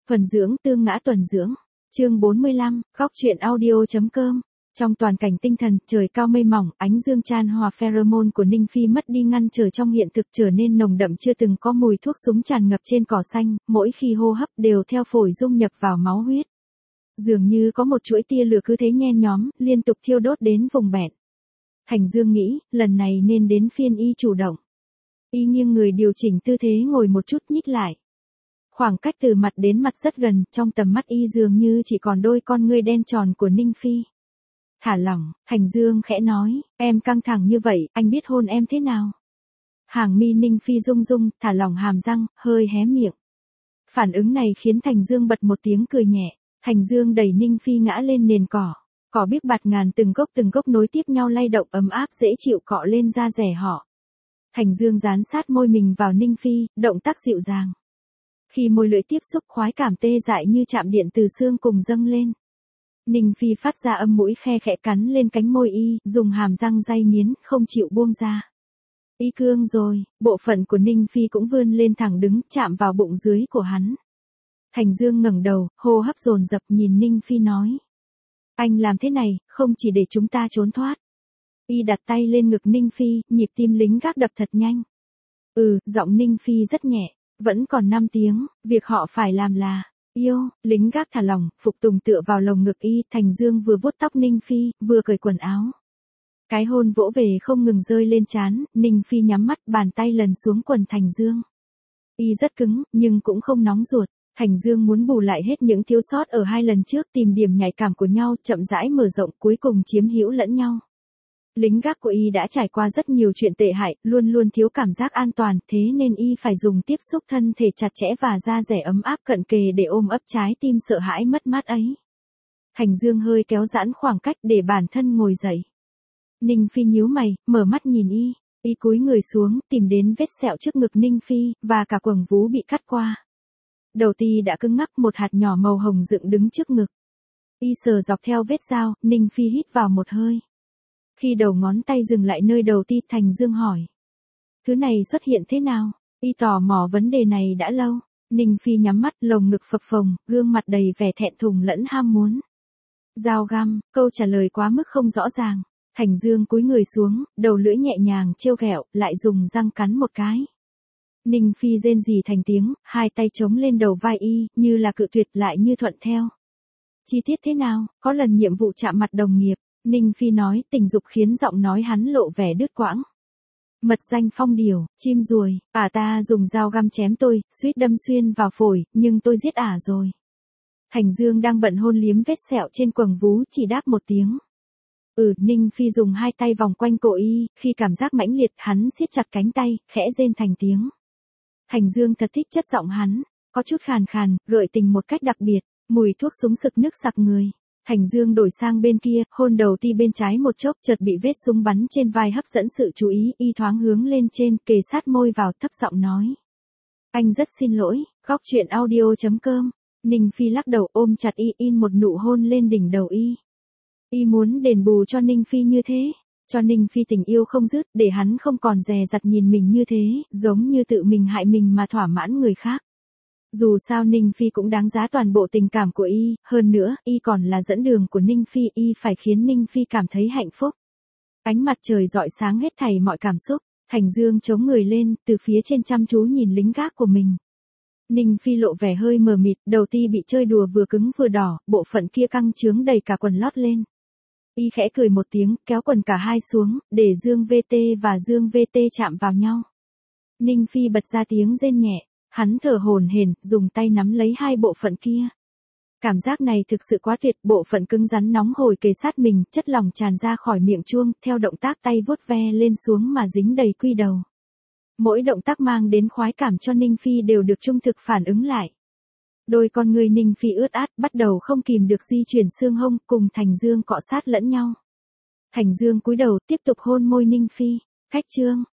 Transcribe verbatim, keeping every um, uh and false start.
Thuần dưỡng tương ngã tuần dưỡng. Chương bốn mươi lăm, góc truyện audio.com. Trong toàn cảnh tinh thần, trời cao mây mỏng, ánh dương chan hòa pheromone của Ninh Phi mất đi ngăn trở trong hiện thực trở nên nồng đậm chưa từng có mùi thuốc súng tràn ngập trên cỏ xanh, mỗi khi hô hấp đều theo phổi dung nhập vào máu huyết. Dường như có một chuỗi tia lửa cứ thế nhen nhóm, liên tục thiêu đốt đến vùng bẹn. Thành Dương nghĩ, lần này nên đến phiên y chủ động. Y nghiêng người điều chỉnh tư thế ngồi một chút nhích lại. Khoảng cách từ mặt đến mặt rất gần, trong tầm mắt y dường như chỉ còn đôi con ngươi đen tròn của Ninh Phi. Thả lỏng, Thành Dương khẽ nói, em căng thẳng như vậy, anh biết hôn em thế nào? Hàng mi Ninh Phi rung rung, thả lỏng hàm răng, hơi hé miệng. Phản ứng này khiến Thành Dương bật một tiếng cười nhẹ. Thành Dương đẩy Ninh Phi ngã lên nền cỏ. Cỏ biếc bạt ngàn từng gốc từng gốc nối tiếp nhau lay động ấm áp dễ chịu cọ lên da rẻ họ. Thành Dương dán sát môi mình vào Ninh Phi, động tác dịu dàng. Khi môi lưỡi tiếp xúc khoái cảm tê dại như chạm điện từ xương cùng dâng lên. Ninh Phi phát ra âm mũi khe khẽ cắn lên cánh môi y, dùng hàm răng day nghiến, không chịu buông ra. Y cương rồi, bộ phận của Ninh Phi cũng vươn lên thẳng đứng, chạm vào bụng dưới của hắn. Thành Dương ngẩng đầu, hô hấp dồn dập nhìn Ninh Phi nói. Anh làm thế này, không chỉ để chúng ta trốn thoát. Y đặt tay lên ngực Ninh Phi, nhịp tim lính gác đập thật nhanh. Ừ, giọng Ninh Phi rất nhẹ, vẫn còn năm tiếng, việc họ phải làm là, yêu, lính gác thả lỏng, phục tùng tựa vào lồng ngực y, Thành Dương vừa vuốt tóc Ninh Phi, vừa cởi quần áo. Cái hôn vỗ về không ngừng rơi lên trán, Ninh Phi nhắm mắt, bàn tay lần xuống quần Thành Dương. Y rất cứng, nhưng cũng không nóng ruột. Thành Dương muốn bù lại hết những thiếu sót ở hai lần trước, tìm điểm nhạy cảm của nhau, chậm rãi mở rộng, cuối cùng chiếm hữu lẫn nhau. Lính gác của y đã trải qua rất nhiều chuyện tệ hại, luôn luôn thiếu cảm giác an toàn, thế nên y phải dùng tiếp xúc thân thể chặt chẽ và da dẻ ấm áp cận kề để ôm ấp trái tim sợ hãi mất mát ấy. Thành Dương hơi kéo giãn khoảng cách để bản thân ngồi dậy. Ninh Phi nhíu mày, mở mắt nhìn y, y cúi người xuống, tìm đến vết sẹo trước ngực Ninh Phi, và cả quầng vú bị cắt qua. Đầu ti đã cứng ngắc, một hạt nhỏ màu hồng dựng đứng trước ngực. Y sờ dọc theo vết dao, Ninh Phi hít vào một hơi. Khi đầu ngón tay dừng lại nơi đầu ti, Thành Dương hỏi. Thứ này xuất hiện thế nào? Y tò mò vấn đề này đã lâu. Ninh Phi nhắm mắt, lồng ngực phập phồng, gương mặt đầy vẻ thẹn thùng lẫn ham muốn. Dao găm, câu trả lời quá mức không rõ ràng. Thành Dương cúi người xuống, đầu lưỡi nhẹ nhàng trêu ghẹo, lại dùng răng cắn một cái. Ninh Phi rên rỉ thành tiếng, hai tay chống lên đầu vai y, như là cự tuyệt lại như thuận theo. Chi tiết thế nào? Có lần nhiệm vụ chạm mặt đồng nghiệp, Ninh Phi nói, tình dục khiến giọng nói hắn lộ vẻ đứt quãng. Mật danh phong điều, chim ruồi, ả ta dùng dao găm chém tôi, suýt đâm xuyên vào phổi, nhưng tôi giết ả rồi. Thành Dương đang bận hôn liếm vết sẹo trên quầng vú, chỉ đáp một tiếng. Ừ, Ninh Phi dùng hai tay vòng quanh cổ y, khi cảm giác mãnh liệt, hắn siết chặt cánh tay, khẽ rên thành tiếng. Thành Dương thật thích chất giọng hắn, có chút khàn khàn, gợi tình một cách đặc biệt, mùi thuốc súng sực nức sặc người. Thành Dương đổi sang bên kia, hôn đầu ti bên trái một chốc, chợt bị vết súng bắn trên vai hấp dẫn sự chú ý, y thoáng hướng lên trên, kề sát môi vào, thấp giọng nói. Anh rất xin lỗi, góc truyện audio.com. Ninh Phi lắc đầu ôm chặt y, in một nụ hôn lên đỉnh đầu y. Y muốn đền bù cho Ninh Phi như thế. Cho Ninh Phi tình yêu không dứt, để hắn không còn dè dặt nhìn mình như thế, giống như tự mình hại mình mà thỏa mãn người khác. Dù sao Ninh Phi cũng đáng giá toàn bộ tình cảm của y, hơn nữa, y còn là dẫn đường của Ninh Phi, y phải khiến Ninh Phi cảm thấy hạnh phúc. Ánh mặt trời rọi sáng hết thảy mọi cảm xúc, Thành Dương chống người lên, từ phía trên chăm chú nhìn lính gác của mình. Ninh Phi lộ vẻ hơi mờ mịt, đầu ti bị chơi đùa vừa cứng vừa đỏ, bộ phận kia căng trướng đầy cả quần lót lên. Y khẽ cười một tiếng, kéo quần cả hai xuống, để Dương vê tê và Dương vê tê chạm vào nhau. Ninh Phi bật ra tiếng rên nhẹ, hắn thở hổn hển, dùng tay nắm lấy hai bộ phận kia. Cảm giác này thực sự quá tuyệt, bộ phận cứng rắn nóng hổi kề sát mình, chất lỏng tràn ra khỏi miệng chuông, theo động tác tay vuốt ve lên xuống mà dính đầy quy đầu. Mỗi động tác mang đến khoái cảm cho Ninh Phi đều được trung thực phản ứng lại. Đôi con người Ninh Phi ướt át, bắt đầu không kìm được di chuyển xương hông, cùng Thành Dương cọ sát lẫn nhau. Thành Dương cúi đầu, tiếp tục hôn môi Ninh Phi. Khách chương,